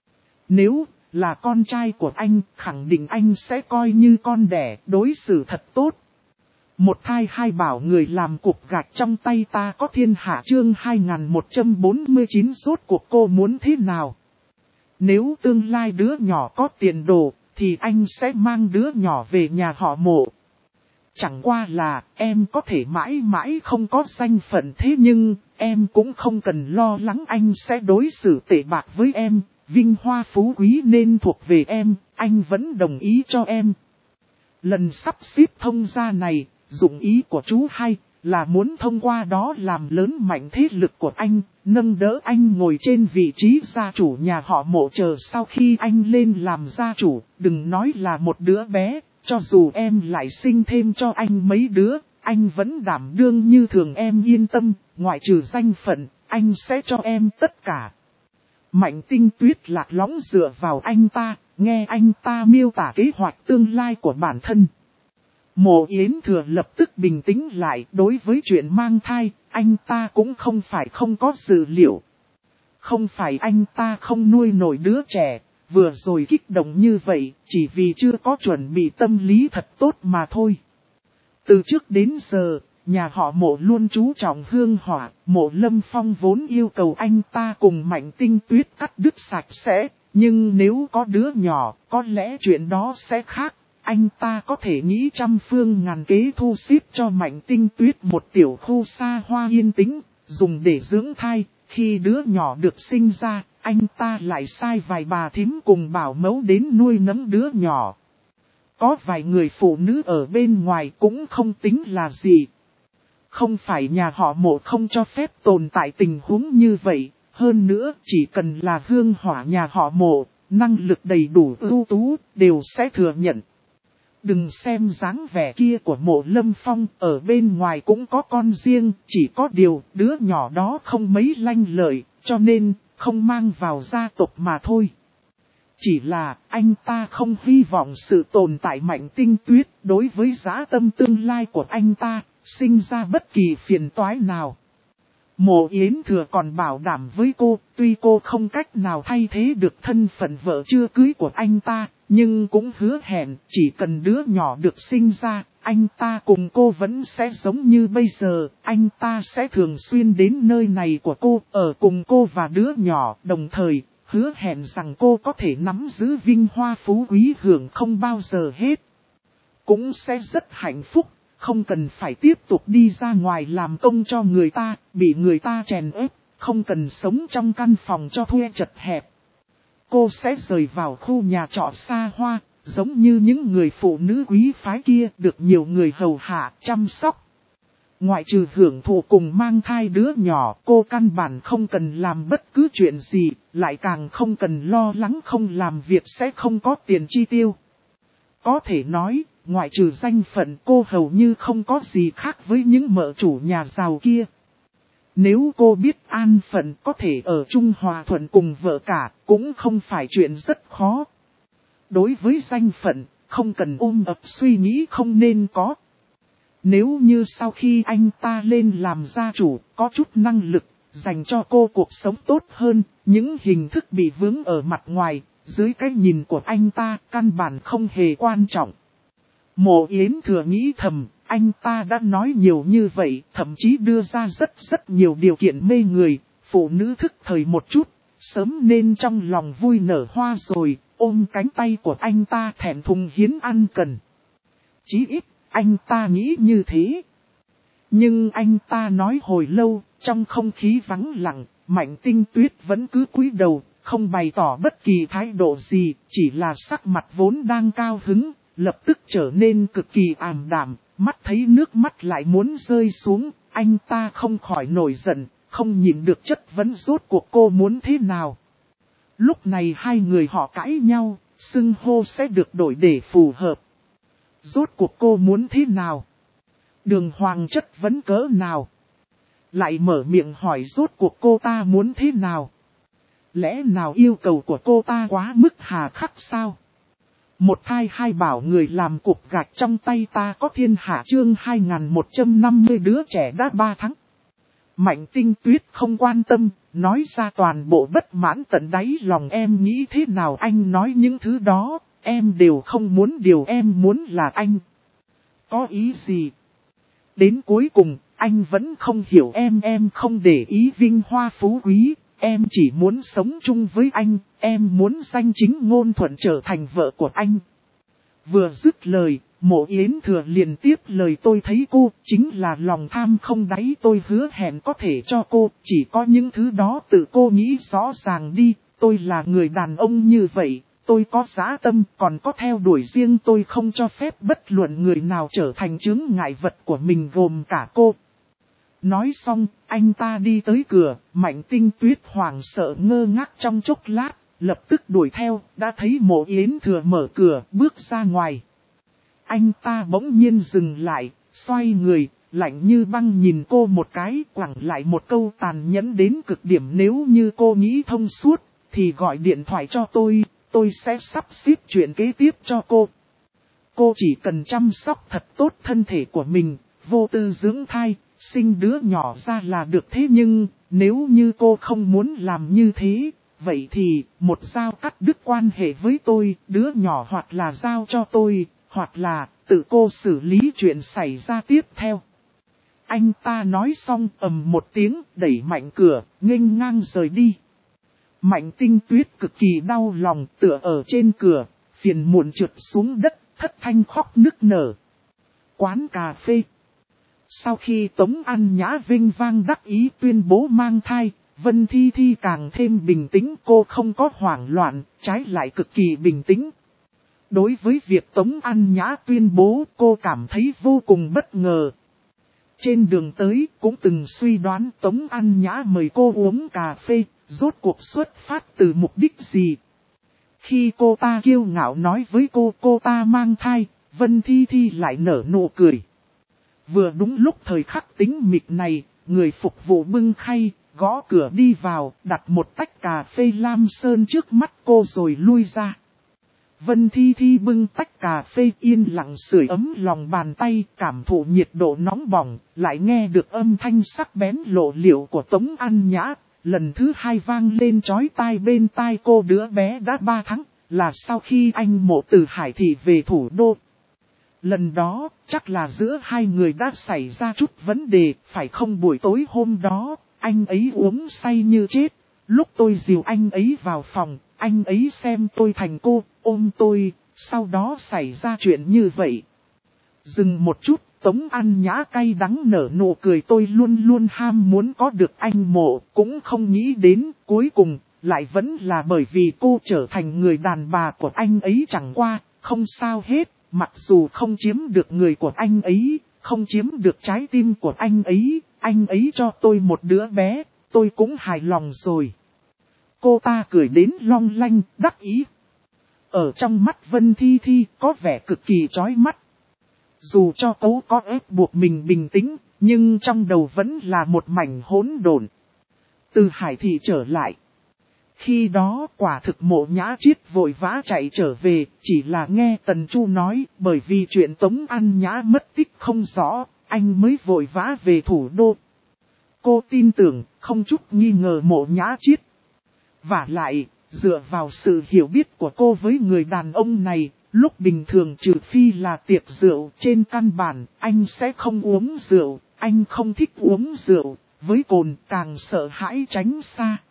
Nếu là con trai của anh, khẳng định anh sẽ coi như con đẻ, đối xử thật tốt. Một thai hai bảo người làm cục gạch trong tay ta có thiên hạ, chương 2149 rốt cuộc cô muốn thế nào? Nếu tương lai đứa nhỏ có tiền đồ, thì anh sẽ mang đứa nhỏ về nhà họ Mộ. Chẳng qua là em có thể mãi mãi không có danh phận, thế nhưng em cũng không cần lo lắng anh sẽ đối xử tệ bạc với em. Vinh hoa phú quý nên thuộc về em, anh vẫn đồng ý cho em. Lần sắp xếp thông gia này, dụng ý của chú hai là muốn thông qua đó làm lớn mạnh thế lực của anh, nâng đỡ anh ngồi trên vị trí gia chủ nhà họ Mộ, chờ sau khi anh lên làm gia chủ, đừng nói là một đứa bé, cho dù em lại sinh thêm cho anh mấy đứa, anh vẫn đảm đương như thường, em yên tâm, ngoại trừ danh phận, anh sẽ cho em tất cả. Mạnh Tinh Tuyết lạc lõng dựa vào anh ta, nghe anh ta miêu tả kế hoạch tương lai của bản thân. Mộ Yến Thừa lập tức bình tĩnh lại, đối với chuyện mang thai, anh ta cũng không phải không có dữ liệu. Không phải anh ta không nuôi nổi đứa trẻ, vừa rồi kích động như vậy, chỉ vì chưa có chuẩn bị tâm lý thật tốt mà thôi. Từ trước đến giờ, nhà họ Mộ luôn chú trọng hương hỏa, Mộ Lâm Phong vốn yêu cầu anh ta cùng Mạnh Tinh Tuyết cắt đứt sạch sẽ, nhưng nếu có đứa nhỏ, có lẽ chuyện đó sẽ khác. Anh ta có thể nghĩ trăm phương ngàn kế thu xếp cho Mạnh Tinh Tuyết một tiểu khu xa hoa yên tĩnh, dùng để dưỡng thai. Khi đứa nhỏ được sinh ra, anh ta lại sai vài bà thím cùng bảo mẫu đến nuôi nấng đứa nhỏ. Có vài người phụ nữ ở bên ngoài cũng không tính là gì. Không phải nhà họ Mộ không cho phép tồn tại tình huống như vậy, hơn nữa chỉ cần là hương hỏa nhà họ Mộ, năng lực đầy đủ ưu tú, đều sẽ thừa nhận. Đừng xem dáng vẻ kia của Mộ Lâm Phong, ở bên ngoài cũng có con riêng, chỉ có điều đứa nhỏ đó không mấy lanh lợi, cho nên không mang vào gia tộc mà thôi. Chỉ là anh ta không hy vọng sự tồn tại Mạnh Tinh Tuyết đối với dã tâm tương lai của anh ta, sinh ra bất kỳ phiền toái nào. Mộ Yến Thừa còn bảo đảm với cô, tuy cô không cách nào thay thế được thân phận vợ chưa cưới của anh ta, nhưng cũng hứa hẹn chỉ cần đứa nhỏ được sinh ra, anh ta cùng cô vẫn sẽ giống như bây giờ, anh ta sẽ thường xuyên đến nơi này của cô, ở cùng cô và đứa nhỏ, đồng thời hứa hẹn rằng cô có thể nắm giữ vinh hoa phú quý hưởng không bao giờ hết. Cũng sẽ rất hạnh phúc. Không cần phải tiếp tục đi ra ngoài làm công cho người ta, bị người ta chèn ép, không cần sống trong căn phòng cho thuê chật hẹp. Cô sẽ rời vào khu nhà trọ xa hoa, giống như những người phụ nữ quý phái kia được nhiều người hầu hạ, chăm sóc. Ngoại trừ hưởng thụ cùng mang thai đứa nhỏ, cô căn bản không cần làm bất cứ chuyện gì, lại càng không cần lo lắng không làm việc sẽ không có tiền chi tiêu. Có thể nói, ngoại trừ danh phận cô hầu như không có gì khác với những mợ chủ nhà giàu kia. Nếu cô biết an phận có thể ở chung hòa thuận cùng vợ cả, cũng không phải chuyện rất khó. Đối với danh phận, không cần ôm ập suy nghĩ không nên có. Nếu như sau khi anh ta lên làm gia chủ, có chút năng lực, dành cho cô cuộc sống tốt hơn, những hình thức bị vướng ở mặt ngoài, dưới cái nhìn của anh ta, căn bản không hề quan trọng. Mộ Yến Thừa nghĩ thầm, anh ta đã nói nhiều như vậy, thậm chí đưa ra rất nhiều điều kiện mê người, phụ nữ thức thời một chút, sớm nên trong lòng vui nở hoa rồi, ôm cánh tay của anh ta thẹn thùng hiến ăn cần. Chí ít, anh ta nghĩ như thế. Nhưng anh ta nói hồi lâu, trong không khí vắng lặng, Mạnh Tinh Tuyết vẫn cứ cúi đầu, không bày tỏ bất kỳ thái độ gì, chỉ là sắc mặt vốn đang cao hứng, lập tức trở nên cực kỳ ảm đạm, mắt thấy nước mắt lại muốn rơi xuống, anh ta không khỏi nổi giận, không nhìn được chất vấn rốt cuộc cô muốn thế nào. Lúc này hai người họ cãi nhau, xưng hô sẽ được đổi để phù hợp. Rốt cuộc cô muốn thế nào? Đường Hoàng chất vấn cỡ nào? Lại mở miệng hỏi rốt cuộc cô ta muốn thế nào? Lẽ nào yêu cầu của cô ta quá mức hà khắc sao? Một thai hai bảo người làm cục gạch trong tay ta có thiên hạ chương 2150 đứa trẻ đã 3 tháng. Mạnh Tinh Tuyết không quan tâm, nói ra toàn bộ bất mãn tận đáy lòng em nghĩ thế nào anh nói những thứ đó, em đều không muốn điều em muốn là anh. Có ý gì? Đến cuối cùng, anh vẫn không hiểu em không để ý vinh hoa phú quý, em chỉ muốn sống chung với anh, em muốn danh chính ngôn thuận trở thành vợ của anh. Vừa dứt lời, Mộ Yến Thừa liền tiếp lời tôi thấy cô, chính là lòng tham không đáy tôi hứa hẹn có thể cho cô, chỉ có những thứ đó tự cô nghĩ rõ ràng đi, tôi là người đàn ông như vậy, tôi có dã tâm, còn có theo đuổi riêng tôi không cho phép bất luận người nào trở thành chướng ngại vật của mình gồm cả cô. Nói xong, anh ta đi tới cửa, Mạnh Tinh Tuyết hoảng sợ ngơ ngác trong chốc lát, lập tức đuổi theo, đã thấy Mộ Yến Thừa mở cửa, bước ra ngoài. Anh ta bỗng nhiên dừng lại, xoay người, lạnh như băng nhìn cô một cái, quẳng lại một câu tàn nhẫn đến cực điểm. Nếu như cô nghĩ thông suốt, thì gọi điện thoại cho tôi sẽ sắp xếp chuyện kế tiếp cho cô. Cô chỉ cần chăm sóc thật tốt thân thể của mình, vô tư dưỡng thai, sinh đứa nhỏ ra là được. Thế nhưng, nếu như cô không muốn làm như thế, vậy thì một dao cắt đứt quan hệ với tôi, đứa nhỏ hoặc là giao cho tôi, hoặc là tự cô xử lý chuyện xảy ra tiếp theo. Anh ta nói xong ầm một tiếng, đẩy Mạnh cửa, nghênh ngang rời đi. Mạnh Tinh Tuyết cực kỳ đau lòng, tựa ở trên cửa, phiền muộn trượt xuống đất, thất thanh khóc nức nở. Quán cà phê. Sau khi Tống An Nhã vinh vang đắc ý tuyên bố mang thai, Vân Thi Thi càng thêm bình tĩnh. Cô không có hoảng loạn, trái lại cực kỳ bình tĩnh. Đối với việc Tống An Nhã tuyên bố, cô cảm thấy vô cùng bất ngờ. Trên đường tới cũng từng suy đoán Tống An Nhã mời cô uống cà phê, rốt cuộc xuất phát từ mục đích gì. Khi cô ta kiêu ngạo nói với cô ta mang thai, Vân Thi Thi lại nở nụ cười. Vừa đúng lúc thời khắc tĩnh mịch này, người phục vụ bưng khay, gõ cửa đi vào, đặt một tách cà phê lam sơn trước mắt cô rồi lui ra. Vân Thi Thi bưng tách cà phê yên lặng sưởi ấm lòng bàn tay, cảm thụ nhiệt độ nóng bỏng, lại nghe được âm thanh sắc bén lộ liễu của Tống An Nhã. Lần thứ hai vang lên chói tai bên tai cô. Đứa bé đã 3 tháng, là sau khi anh Mộ từ Hải Thị về thủ đô. Lần đó, chắc là giữa hai người đã xảy ra chút vấn đề, phải không? Buổi tối hôm đó, anh ấy uống say như chết. Lúc tôi dìu anh ấy vào phòng, anh ấy xem tôi thành cô, ôm tôi, sau đó xảy ra chuyện như vậy. Dừng một chút, Tống An Nhã cay đắng nở nụ cười. Tôi luôn luôn ham muốn có được anh Mộ, cũng không nghĩ đến, cuối cùng, lại vẫn là bởi vì cô trở thành người đàn bà của anh ấy. Chẳng qua, không sao hết, mặc dù không chiếm được người của anh ấy, không chiếm được trái tim của anh ấy cho tôi một đứa bé, tôi cũng hài lòng rồi. Cô ta cười đến long lanh, đắc ý. Ở trong mắt Vân Thi Thi có vẻ cực kỳ chói mắt. Dù cho cô có ép buộc mình bình tĩnh, nhưng trong đầu vẫn là một mảnh hỗn độn. Từ Hải Thị trở lại. Khi đó quả thực Mộ Nhã Triết vội vã chạy trở về, chỉ là nghe Tần Chu nói, bởi vì chuyện Tống An Nhã mất tích không rõ, anh mới vội vã về thủ đô. Cô tin tưởng, không chút nghi ngờ Mộ Nhã Triết. Vả lại, dựa vào sự hiểu biết của cô với người đàn ông này, lúc bình thường trừ phi là tiệc rượu, trên căn bản, anh sẽ không uống rượu, anh không thích uống rượu, với cồn càng sợ hãi tránh xa.